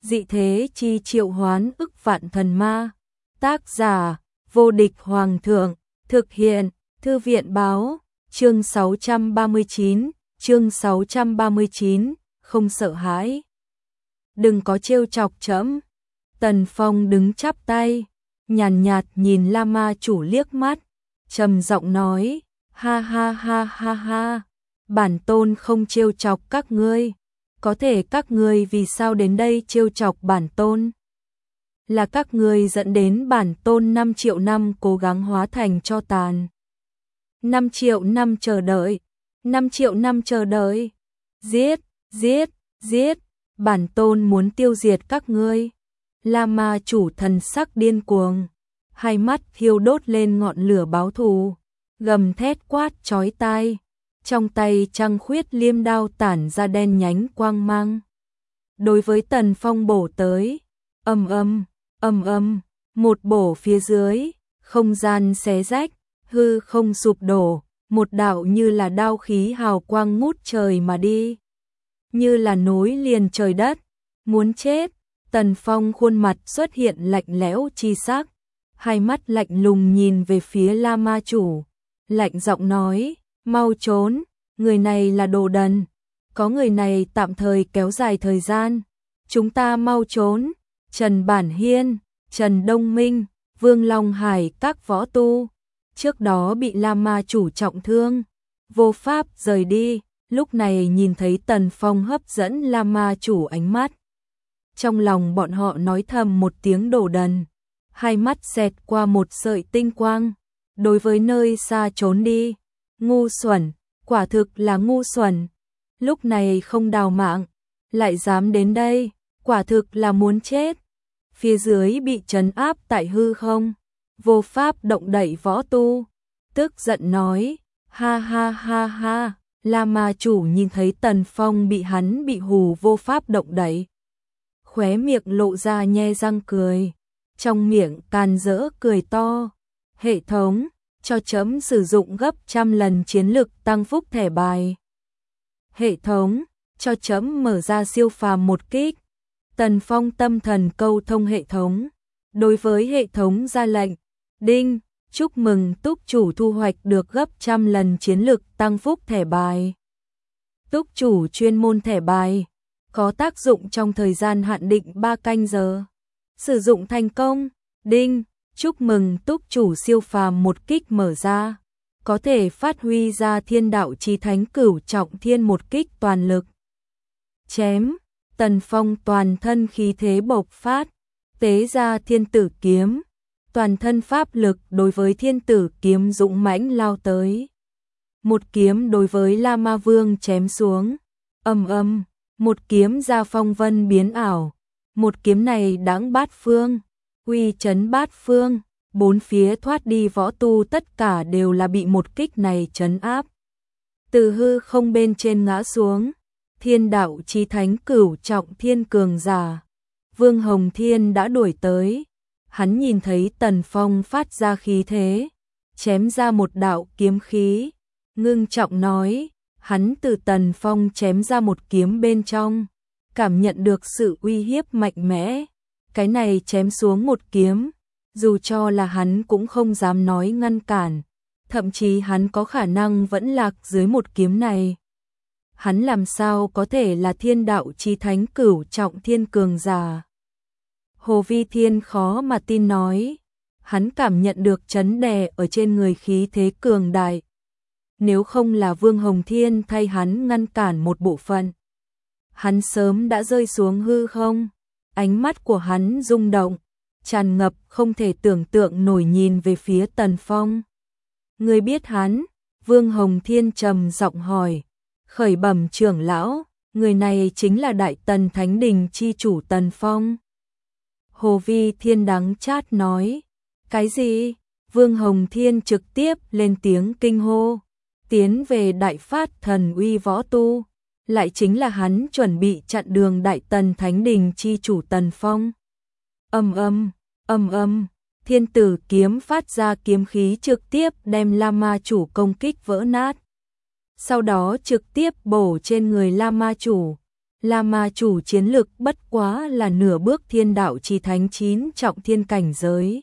dị thế chi triệu hoán ức vạn thần ma. Tác giả, vô địch hoàng thượng, thực hiện, thư viện báo, chương 639, không sợ hãi. Đừng có trêu chọc trẫm. Tần Phong đứng chắp tay, nhàn nhạt nhìn La Ma chủ liếc mắt, trầm giọng nói, ha ha ha ha ha, bản tôn không trêu chọc các ngươi. Có thể các ngươi vì sao đến đây trêu chọc bản tôn? Là các ngươi dẫn đến bản tôn 5 triệu năm cố gắng hóa thành tro tàn. 5 triệu năm chờ đợi, 5 triệu năm chờ đợi. Giết, giết, giết, bản tôn muốn tiêu diệt các ngươi. La Ma chủ thần sắc điên cuồng, hai mắt thiêu đốt lên ngọn lửa báo thù, gầm thét quát chói tai. Trong tay trăng khuyết liêm đao tản ra đen nhánh quang mang. Đối với Tần Phong bổ tới, ầm ầm, một bổ phía dưới, không gian xé rách, hư không sụp đổ, một đạo như là đao khí hào quang ngút trời mà đi, như là nối liền trời đất, muốn chết. Tần Phong khuôn mặt xuất hiện lạnh lẽo chi sắc, hai mắt lạnh lùng nhìn về phía La Ma chủ, lạnh giọng nói, mau trốn, người này là đồ đần, có người này tạm thời kéo dài thời gian, chúng ta mau trốn. Trần Bản Hiên, Trần Đông Minh, Vương Long Hải các võ tu, trước đó bị La Ma chủ trọng thương, vô pháp rời đi, lúc này nhìn thấy Tần Phong hấp dẫn La Ma chủ ánh mắt. Trong lòng bọn họ nói thầm một tiếng đồ đần, hai mắt xẹt qua một sợi tinh quang, đối với nơi xa trốn đi. Ngu xuẩn, quả thực là ngu xuẩn, lúc này không đào mạng, lại dám đến đây, quả thực là muốn chết. Phía dưới bị trấn áp tại hư không, vô pháp động đậy võ tu, tức giận nói, ha ha ha ha. La Ma chủ nhìn thấy Tần Phong bị hắn bị hù vô pháp động đậy, khóe miệng lộ ra nhe răng cười, trong miệng càn rỡ cười to. Hệ thống, cho chấm sử dụng gấp 100 lần chiến lực tăng phúc thẻ bài. Hệ thống, cho chấm mở ra siêu phàm một kích. Tần Phong tâm thần câu thông hệ thống, đối với hệ thống ra lệnh, đinh, chúc mừng túc chủ thu hoạch được gấp 100 lần chiến lực tăng phúc thẻ bài. Túc chủ chuyên môn thẻ bài, có tác dụng trong thời gian hạn định 3 canh giờ. Sử dụng thành công, đinh, chúc mừng túc chủ siêu phàm một kích mở ra, có thể phát huy ra thiên đạo chí thánh cửu trọng thiên một kích toàn lực. Chém, Tần Phong toàn thân khí thế bộc phát, tế ra thiên tử kiếm, toàn thân pháp lực đối với thiên tử kiếm dũng mãnh lao tới. Một kiếm đối với La Ma Vương chém xuống, ầm, một kiếm ra phong vân biến ảo, một kiếm này đãng bát phương, uy chấn bát phương, bốn phía thoát đi võ tu tất cả đều là bị một kích này trấn áp. Từ hư không bên trên ngã xuống, thiên đạo chí thánh cửu trọng thiên cường giả, Vương Hồng Thiên đã đuổi tới. Hắn nhìn thấy Tần Phong phát ra khí thế, chém ra một đạo kiếm khí, ngưng trọng nói, hắn từ Tần Phong chém ra một kiếm bên trong, cảm nhận được sự uy hiếp mạnh mẽ, cái này chém xuống một kiếm, dù cho là hắn cũng không dám nói ngăn cản, thậm chí hắn có khả năng vẫn lạc dưới một kiếm này. Hắn làm sao có thể là thiên đạo chí thánh cửu trọng thiên cường giả? Hồ Vi Thiên khó mà tin nói, hắn cảm nhận được chấn đè ở trên người khí thế cường đại. Nếu không là Vương Hồng Thiên thay hắn ngăn cản một bộ phận, hắn sớm đã rơi xuống hư không. Ánh mắt của hắn rung động, tràn ngập không thể tưởng tượng nổi nhìn về phía Tần Phong. Người biết hắn? Vương Hồng Thiên trầm giọng hỏi. Khởi bẩm trưởng lão, người này chính là Đại Tần Thánh Đình chi chủ Tần Phong. Hồ Vi Thiên đắng chát nói. Cái gì? Vương Hồng Thiên trực tiếp lên tiếng kinh hô. Tiến về Đại Phát Thần Uy võ tu, lại chính là hắn chuẩn bị chặn đường Đại Tần Thánh Đình chi chủ Tần Phong. Ầm, thiên tử kiếm phát ra kiếm khí trực tiếp đem La Ma chủ công kích vỡ nát. Sau đó trực tiếp bổ trên người La Ma chủ. La Ma chủ chiến lực bất quá là nửa bước thiên đạo chi thánh 9 trọng thiên cảnh giới.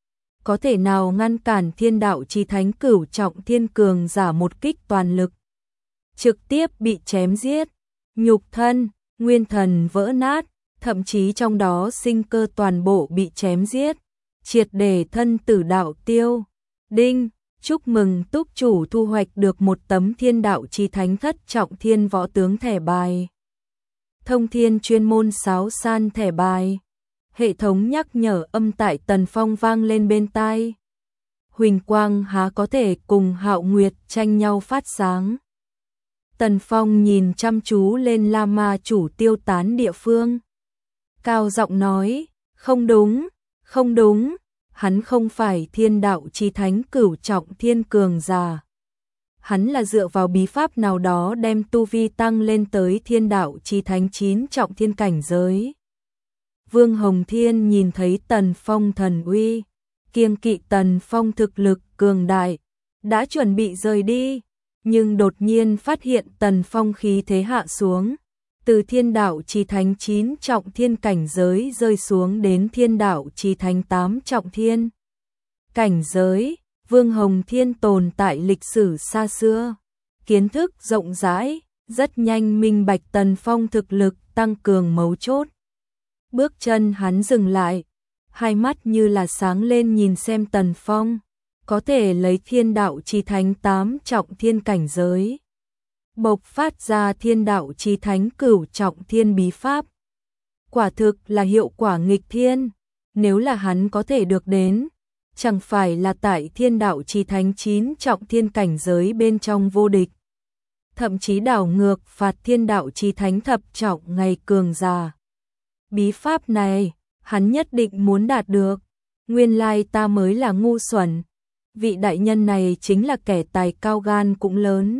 Có thể nào ngăn cản thiên đạo chi thánh cửu trọng thiên cường giả một kích toàn lực. Trực tiếp bị chém giết, nhục thân, nguyên thần vỡ nát, thậm chí trong đó sinh cơ toàn bộ bị chém giết, triệt để thân tử đạo tiêu. Đinh, chúc mừng túc chủ thu hoạch được một tấm thiên đạo chi thánh thất trọng thiên võ tướng thẻ bài. Thông thiên chuyên môn sáo san thẻ bài. Hệ thống nhắc nhở âm tại Tần Phong vang lên bên tai. Huỳnh quang há có thể cùng Hạo Nguyệt tranh nhau phát sáng. Tần Phong nhìn chăm chú lên La Ma chủ tiêu tán địa phương. Cao giọng nói, không đúng, không đúng, hắn không phải thiên đạo chi thánh cửu trọng thiên cường giả. Hắn là dựa vào bí pháp nào đó đem tu vi tăng lên tới thiên đạo chi thánh 9 trọng thiên cảnh giới. Vương Hồng Thiên nhìn thấy Tần Phong thần uy, kiêng kỵ Tần Phong thực lực cường đại, đã chuẩn bị rời đi, nhưng đột nhiên phát hiện Tần Phong khí thế hạ xuống, từ thiên đạo chi thánh 9 trọng thiên cảnh giới rơi xuống đến thiên đạo chi thánh 8 trọng thiên cảnh giới. Vương Hồng Thiên tồn tại lịch sử xa xưa, kiến thức rộng rãi, rất nhanh minh bạch Tần Phong thực lực tăng cường mấu chốt. Bước chân hắn dừng lại, hai mắt như là sáng lên nhìn xem Tần Phong, có thể lấy thiên đạo chi thánh 8 trọng thiên cảnh giới, bộc phát ra thiên đạo chi thánh cửu trọng thiên bí pháp. Quả thực là hiệu quả nghịch thiên, nếu là hắn có thể được đến, chẳng phải là tại thiên đạo chi thánh 9 trọng thiên cảnh giới bên trong vô địch. Thậm chí đảo ngược phạt thiên đạo chi thánh thập trọng ngày cường già. Bí pháp này, hắn nhất định muốn đạt được. Nguyên lai ta mới là ngu xuẩn. Vị đại nhân này chính là kẻ tài cao gan cũng lớn.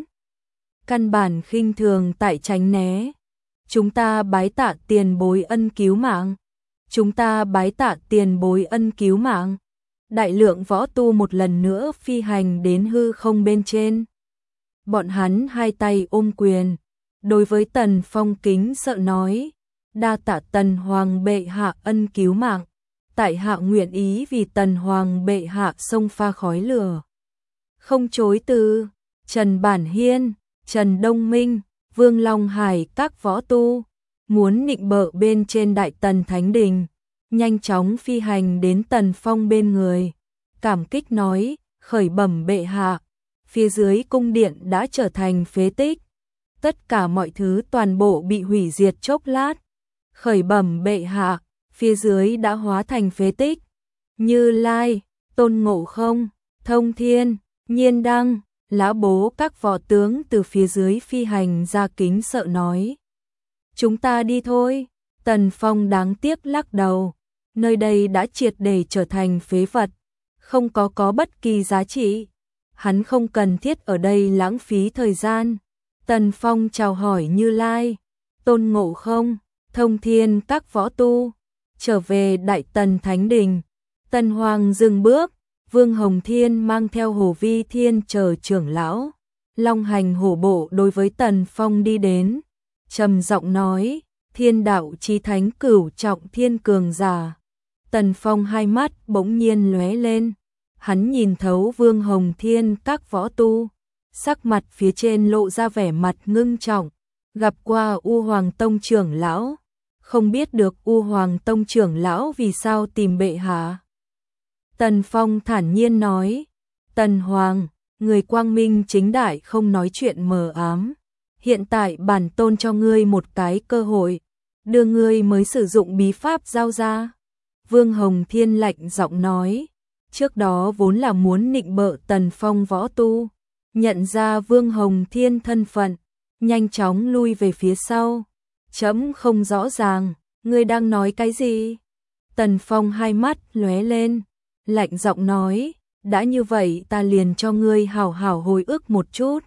Căn bản khinh thường tại tránh né. Chúng ta bái tạ tiền bối ân cứu mạng. Chúng ta bái tạ tiền bối ân cứu mạng. Đại lượng võ tu một lần nữa phi hành đến hư không bên trên. Bọn hắn hai tay ôm quyền, đối với Tần Phong kính sợ nói, đa tạ Tần Hoàng bệ hạ ân cứu mạng, tại hạ nguyện ý vì Tần Hoàng bệ hạ xông pha khói lửa. Không chối từ. Trần Bản Hiên, Trần Đông Minh, Vương Long Hải các võ tu, muốn nịnh bợ bên trên Đại Tần Thánh Đình, nhanh chóng phi hành đến Tần Phong bên người, cảm kích nói, khởi bẩm bệ hạ, phía dưới cung điện đã trở thành phế tích, tất cả mọi thứ toàn bộ bị hủy diệt chốc lát. Khởi bẩm bệ hạ, phía dưới đã hóa thành phế tích. Như Lai, Tôn Ngộ Không, Thông Thiên, Nhiên Đăng, Lã Bố các võ tướng từ phía dưới phi hành ra kính sợ nói. Chúng ta đi thôi. Tần Phong đáng tiếc lắc đầu. Nơi đây đã triệt để trở thành phế vật, không có bất kỳ giá trị. Hắn không cần thiết ở đây lãng phí thời gian. Tần Phong chào hỏi Như Lai, Tôn Ngộ Không, Thông Thiên các võ tu, trở về Đại Tần Thánh Đình. Tần Hoàng dừng bước, Vương Hồng Thiên mang theo Hồ Vi Thiên chờ trưởng lão, long hành hổ bộ đối với Tần Phong đi đến, trầm giọng nói, thiên đạo chí thánh cửu trọng thiên cường giả. Tần Phong hai mắt bỗng nhiên lóe lên, hắn nhìn thấu Vương Hồng Thiên các võ tu, sắc mặt phía trên lộ ra vẻ mặt ngưng trọng, gặp qua U Hoàng Tông trưởng lão, không biết được U Hoàng Tông trưởng lão vì sao tìm bệ hạ. Tần Phong thản nhiên nói, Tần Hoàng, người quang minh chính đại không nói chuyện mờ ám, hiện tại bản tôn cho ngươi một cái cơ hội, đưa ngươi mới sử dụng bí pháp giao ra. Vương Hồng Thiên lạnh giọng nói, trước đó vốn là muốn nịnh bợ Tần Phong võ tu, nhận ra Vương Hồng Thiên thân phận, nhanh chóng lui về phía sau. Chấm không rõ ràng, ngươi đang nói cái gì? Tần Phong hai mắt lóe lên, lạnh giọng nói, đã như vậy ta liền cho ngươi hảo hảo hồi ức một chút.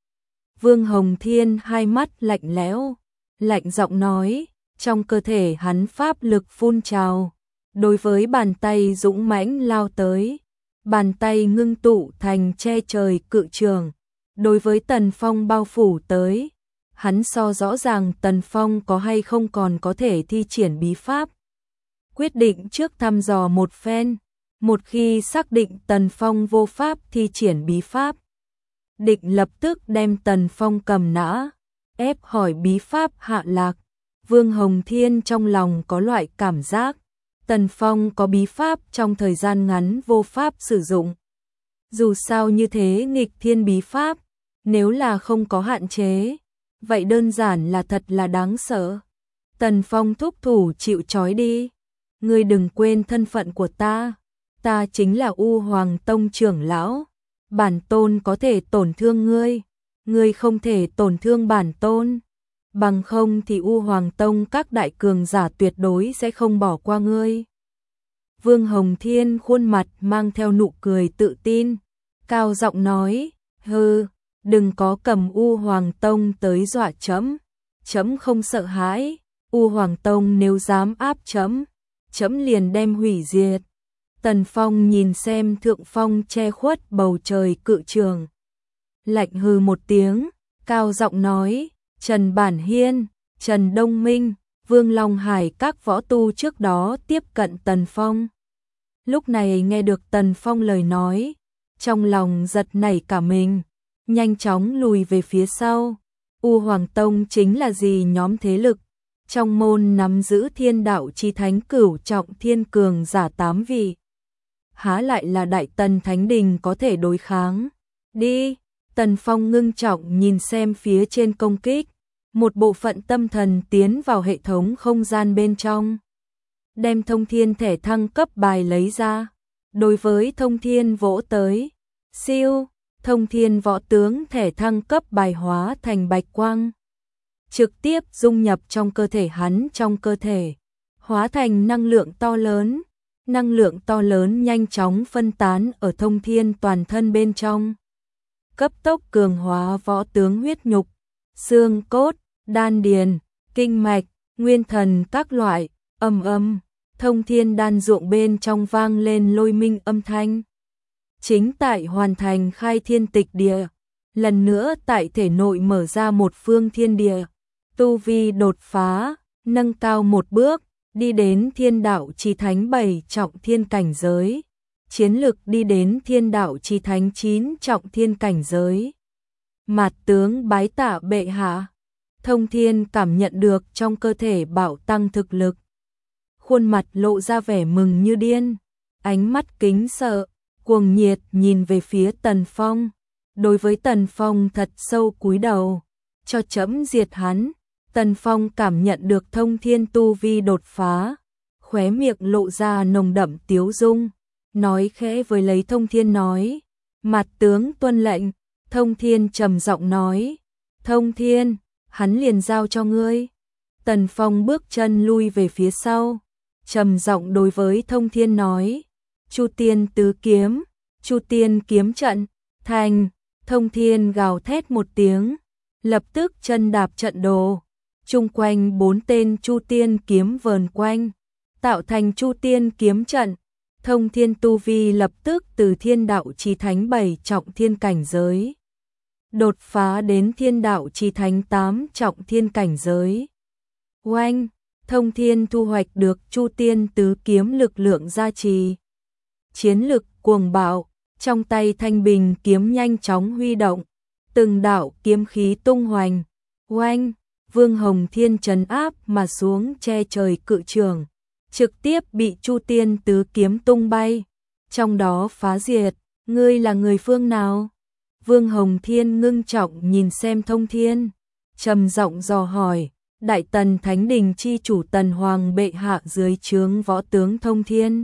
Vương Hồng Thiên hai mắt lạnh lẽo, lạnh giọng nói, trong cơ thể hắn pháp lực phun trào, đối với bàn tay dũng mãnh lao tới, bàn tay ngưng tụ thành che trời cự trường, đối với Tần Phong bao phủ tới. hắn so rõ ràng Tần Phong có hay không còn có thể thi triển bí pháp. Quyết định trước thăm dò một phen, một khi xác định Tần Phong vô pháp thi triển bí pháp, định lập tức đem Tần Phong cầm nã, ép hỏi bí pháp hạ lạc. Vương Hồng Thiên trong lòng có loại cảm giác, Tần Phong có bí pháp trong thời gian ngắn vô pháp sử dụng. Dù sao như thế nghịch thiên bí pháp, nếu là không có hạn chế, vậy đơn giản là thật là đáng sợ. Tần Phong thúc thủ chịu trói đi, ngươi đừng quên thân phận của ta chính là U Hoàng Tông trưởng lão, bản tôn có thể tổn thương ngươi, ngươi không thể tổn thương bản tôn, bằng không thì U Hoàng Tông các đại cường giả tuyệt đối sẽ không bỏ qua ngươi. Vương Hồng Thiên khuôn mặt mang theo nụ cười tự tin, cao giọng nói, hừ, đừng có cầm U Hoàng Tông tới dọa trẫm, trẫm không sợ hãi, U Hoàng Tông nếu dám áp trẫm, trẫm liền đem hủy diệt. Tần Phong nhìn xem thượng phong che khuất bầu trời cự trường, lạnh hừ một tiếng, cao giọng nói, Trần Bản Hiên, Trần Đông Minh, Vương Long Hải các võ tu trước đó tiếp cận Tần Phong. Lúc này nghe được Tần Phong lời nói, trong lòng giật nảy cả mình, nhanh chóng lùi về phía sau. U Hoàng Tông chính là gì nhóm thế lực, trong môn nắm giữ thiên đạo chi thánh cửu trọng thiên cường giả 8 vị. Há lại là Đại Tần Thánh Đình có thể đối kháng. Đi, Tần Phong ngưng trọng nhìn xem phía trên công kích, một bộ phận tâm thần tiến vào hệ thống không gian bên trong. Đem thông thiên thẻ thăng cấp bài lấy ra, đối với thông thiên vỗ tới, siêu, thông thiên võ tướng thẻ thăng cấp bài hóa thành bạch quang. Trực tiếp dung nhập trong cơ thể hắn, trong cơ thể, hóa thành năng lượng to lớn nhanh chóng phân tán ở thông thiên toàn thân bên trong. Cấp tốc cường hóa võ tướng huyết nhục, xương cốt, đan điền, kinh mạch, nguyên thần các loại, thông thiên đan ruộng bên trong vang lên lôi minh âm thanh. Chính tại hoàn thành khai thiên tịch địa, lần nữa tại thể nội mở ra một phương thiên địa, tu vi đột phá, nâng cao một bước, đi đến thiên đạo chi thánh 7 trọng thiên cảnh giới, chiến lực đi đến thiên đạo chi thánh 9 trọng thiên cảnh giới. Mạt tướng bái tạ bệ hạ. Thông thiên cảm nhận được trong cơ thể bạo tăng thực lực, khuôn mặt lộ ra vẻ mừng như điên, ánh mắt kính sợ, cuồng nhiệt nhìn về phía Tần Phong. Đối với Tần Phong thật sâu cúi đầu, cho trẫm diệt hắn. Tần Phong cảm nhận được thông thiên tu vi đột phá, khóe miệng lộ ra nồng đậm tiếu dung, nói khẽ với lấy thông thiên nói, Mạt tướng tuân lệnh. Thông thiên trầm giọng nói, thông thiên, hắn liền giao cho ngươi. Tần Phong bước chân lui về phía sau, trầm giọng đối với thông thiên nói, Chu Tiên tứ kiếm, Chu Tiên kiếm trận, thành. Thông thiên gào thét một tiếng, lập tức chân đạp trận đồ, chung quanh 4 tên Chu Tiên kiếm vờn quanh, tạo thành Chu Tiên kiếm trận. Thông thiên tu vi lập tức từ thiên đạo chi thánh 7 trọng thiên cảnh giới, đột phá đến thiên đạo chi thánh 8 trọng thiên cảnh giới. Oanh, thông thiên thu hoạch được Chu Tiên tứ kiếm lực lượng gia trì, chiến lực cuồng bạo, trong tay thanh bình kiếm nhanh chóng huy động, từng đạo kiếm khí tung hoành. Oanh, Vương Hồng Thiên trấn áp mà xuống che trời cự trường, trực tiếp bị Chu Tiên tứ kiếm tung bay, trong đó phá diệt. Ngươi là người phương nào? Vương Hồng Thiên ngưng trọng nhìn xem thông thiên, trầm giọng dò hỏi. Đại Tần Thánh Đình chi chủ Tần Hoàng bệ hạ dưới trướng võ tướng thông thiên.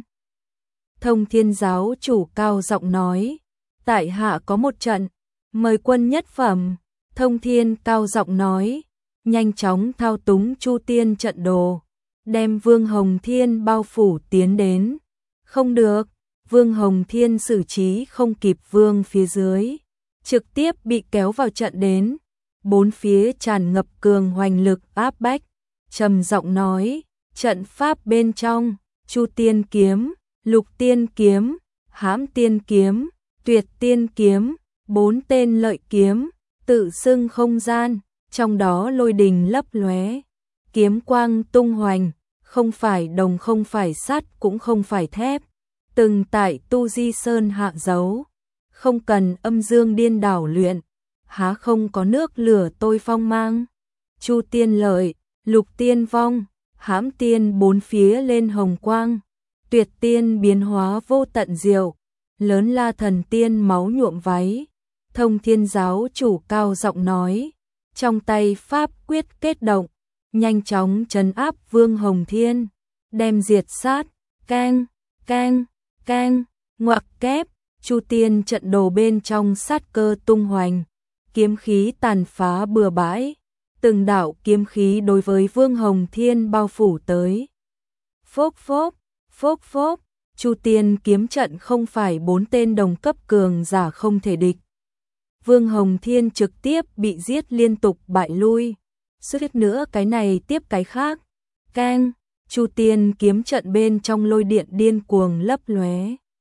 Thông thiên giáo chủ cao giọng nói, tại hạ có một trận, mời quân nhất phẩm. Thông thiên cao giọng nói, nhanh chóng thao túng Chu Tiên trận đồ, đem Vương Hồng Thiên bao phủ tiến đến. Không được, Vương Hồng Thiên xử trí không kịp vương phía dưới, trực tiếp bị kéo vào trận đến. Bốn phía tràn ngập cường hoành lực áp bách, trầm giọng nói, trận pháp bên trong, Chu Tiên kiếm, Lục Tiên kiếm, Hãm Tiên kiếm, Tuyệt Tiên kiếm, 4 tên lợi kiếm, tự xưng không gian, trong đó lôi đình lấp lóe, kiếm quang tung hoành, không phải đồng không phải sắt cũng không phải thép, từng tại Tu Di Sơn hạ dấu, không cần âm dương điên đảo luyện, há không có nước lửa tôi phong mang. Chu tiên lợi, lục tiên vong, hãm tiên bốn phía lên hồng quang, tuyệt tiên biến hóa vô tận diệu, lớn la thần tiên máu nhuộm váy. Thông Thiên giáo chủ cao giọng nói, trong tay pháp quyết kết động, nhanh chóng trấn áp Vương Hồng Thiên, đem diệt sát, keng, keng, keng, ngoặc kép, Chu tiên trận đồ bên trong sát cơ tung hoành, kiếm khí tàn phá bừa bãi, từng đạo kiếm khí đối với Vương Hồng Thiên bao phủ tới. Phốc phốc, phốc phốc, Chu tiên kiếm trận không phải 4 tên đồng cấp cường giả không thể địch. Vương Hồng Thiên trực tiếp bị giết liên tục bại lui, suýt nữa cái này tiếp cái khác. Keng, Chu tiên kiếm trận bên trong lôi điện điên cuồng lấp lóe.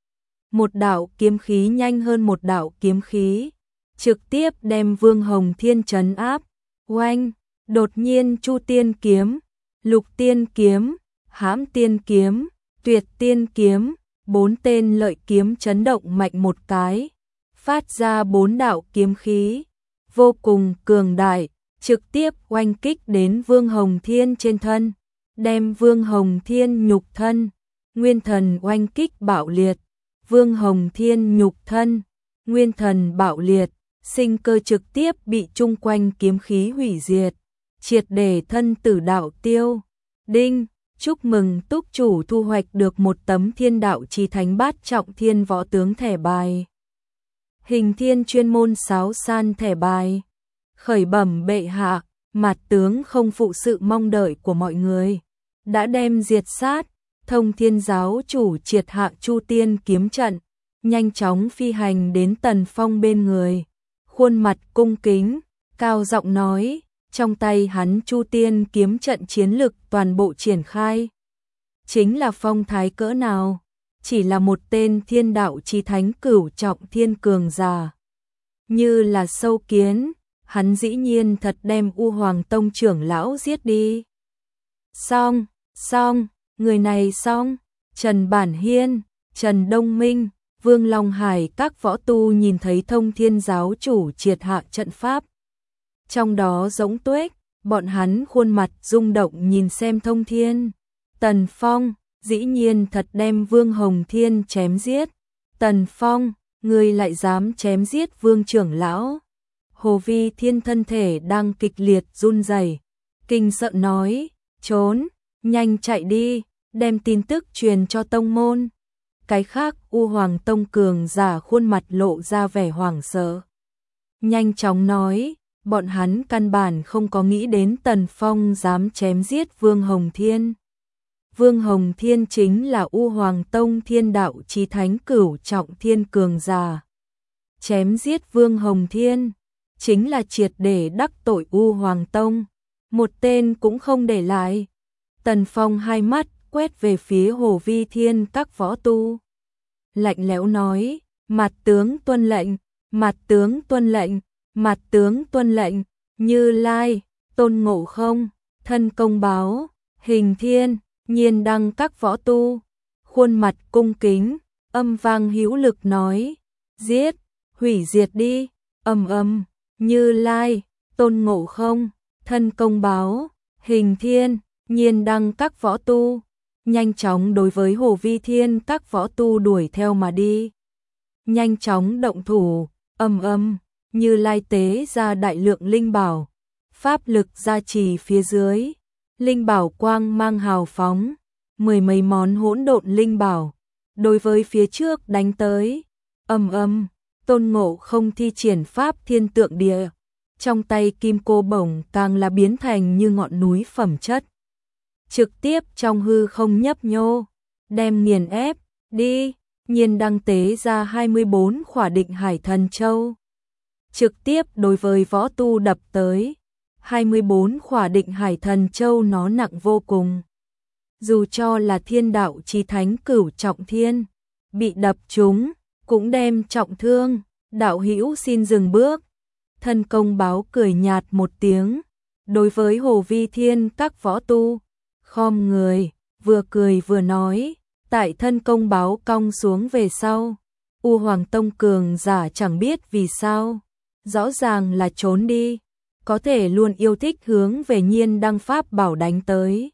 Một đạo kiếm khí nhanh hơn một đạo kiếm khí, trực tiếp đem Vương Hồng Thiên trấn áp. Oanh, đột nhiên Chu tiên kiếm, lục tiên kiếm, hãm tiên kiếm, tuyệt tiên kiếm, 4 tên lợi kiếm chấn động mạnh một cái, phát ra 4 đạo kiếm khí, vô cùng cường đại, trực tiếp oanh kích đến Vương Hồng Thiên trên thân, đem Vương Hồng Thiên nhục thân, nguyên thần oanh kích bạo liệt, Vương Hồng Thiên nhục thân, nguyên thần bạo liệt, sinh cơ trực tiếp bị chung quanh kiếm khí hủy diệt, triệt để thân tử đạo tiêu. Đinh, chúc mừng túc chủ thu hoạch được một tấm Thiên Đạo Chí Thánh bát trọng thiên võ tướng thẻ bài. Hình thiên chuyên môn sáo san thẻ bài. Khởi bẩm bệ hạ, Mạt tướng không phụ sự mong đợi của mọi người, đã đem diệt sát. Thông Thiên giáo chủ triệt hạ Chu tiên kiếm trận, nhanh chóng phi hành đến Tần Phong bên người, khuôn mặt cung kính, cao giọng nói, trong tay hắn Chu tiên kiếm trận chiến lực toàn bộ triển khai. Chính là phong thái cỡ nào, chỉ là một tên Thiên Đạo Chí Thánh cửu trọng thiên cường giả. Như là sâu kiến, hắn dĩ nhiên thật đem U Hoàng Tông trưởng lão giết đi. Xong, xong, người này xong, Trần Bản Hiên, Trần Đông Minh, Vương Long Hải các võ tu nhìn thấy Thông Thiên giáo chủ triệt hạ trận pháp. Trong đó giống tuếch, bọn hắn khuôn mặt rung động nhìn xem Thông Thiên. Tần Phong, dĩ nhiên thật đem Vương Hồng Thiên chém giết. Tần Phong, ngươi lại dám chém giết Vương trưởng lão. Hồ Vi Thiên thân thể đang kịch liệt run rẩy, kinh sợ nói, trốn, nhanh chạy đi, đem tin tức truyền cho tông môn. Cái khác U Hoàng Tông cường giả khuôn mặt lộ ra vẻ hoảng sợ. Nhanh chóng nói, bọn hắn căn bản không có nghĩ đến Tần Phong dám chém giết Vương Hồng Thiên. Vương Hồng Thiên chính là U Hoàng Tông Thiên Đạo Chí Thánh cửu trọng thiên cường giả. Chém giết Vương Hồng Thiên, chính là triệt để đắc tội U Hoàng Tông, một tên cũng không để lại. Tần Phong hai mắt quét về phía Hồ Vi Thiên các võ tu. Lạnh lẽo nói, Mạt tướng tuân lệnh, Mạt tướng tuân lệnh, Mạt tướng tuân lệnh, Như Lai, Tôn Ngộ Không, Thân Công Báo, Hình Thiên, Nhiên Đăng các võ tu. Khuôn mặt cung kính, âm vang hữu lực nói, giết, hủy diệt đi, Như Lai, Tôn Ngộ Không, Thân Công Báo, Hình Thiên, Nhiên Đăng các võ tu, nhanh chóng đối với Hồ Vi Thiên các võ tu đuổi theo mà đi. Nhanh chóng động thủ, Như Lai tế ra đại lượng linh bảo, pháp lực gia trì phía dưới, linh bảo quang mang hào phóng, 10 mấy món hỗn độn linh bảo, đối với phía trước đánh tới. Tôn Ngộ Không thi triển pháp thiên tượng địa, trong tay kim cô bổng càng là biến thành như ngọn núi phẩm chất. Trực tiếp trong hư không nhấp nhô, đem nghiền ép, đi, Nhiên Đăng tế ra 24 khỏa định hải thần châu. Trực tiếp đối với võ tu đập tới, 24 khỏa định hải thần châu nó nặng vô cùng. Dù cho là Thiên Đạo Chí Thánh cửu trọng thiên, bị đập trúng, cũng đem trọng thương, đạo hữu xin dừng bước. Thân Công Báo cười nhạt một tiếng, đối với Hồ Vi Thiên các võ tu, khom người, vừa cười vừa nói, tại Thân Công Báo cong xuống về sau, U Hoàng Tông cường giả chẳng biết vì sao, rõ ràng là trốn đi, có thể luôn yêu thích hướng về Nhiên Đăng pháp bảo đánh tới.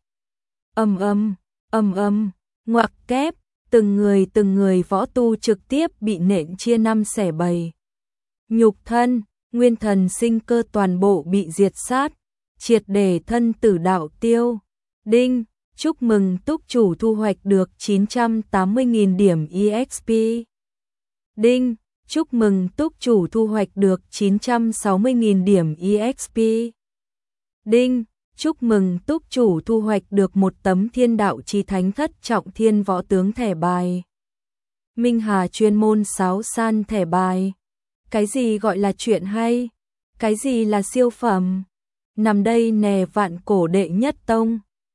Ngoặc kép, từng người võ tu trực tiếp bị nện chia năm xẻ bảy. Nhục thân, nguyên thần sinh cơ toàn bộ bị diệt sát, triệt để thân tử đạo tiêu. Đinh, chúc mừng túc chủ thu hoạch được 980.000 điểm EXP. Đinh, chúc mừng túc chủ thu hoạch được 960.000 điểm EXP. Đinh, chúc mừng túc chủ thu hoạch được một tấm Thiên Đạo Chí Thánh Thất Trọng Thiên Võ Tướng thẻ bài. Minh Hà chuyên môn sáo san thẻ bài. Cái gì gọi là chuyện hay? Cái gì là siêu phẩm? Nằm đây nè Vạn Cổ đệ nhất tông.